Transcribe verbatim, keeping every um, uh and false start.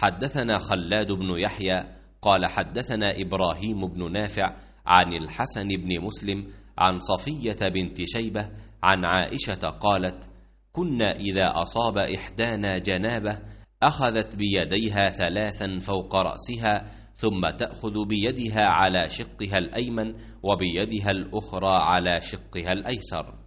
حدثنا خلاد بن يحيى قال حدثنا إبراهيم بن نافع عن الحسن بن مسلم عن صفية بنت شيبة عن عائشة قالت: كنا إذا أصاب إحدانا جنابة أخذت بيديها ثلاثا فوق رأسها، ثم تأخذ بيدها على شقها الأيمن وبيدها الأخرى على شقها الأيسر.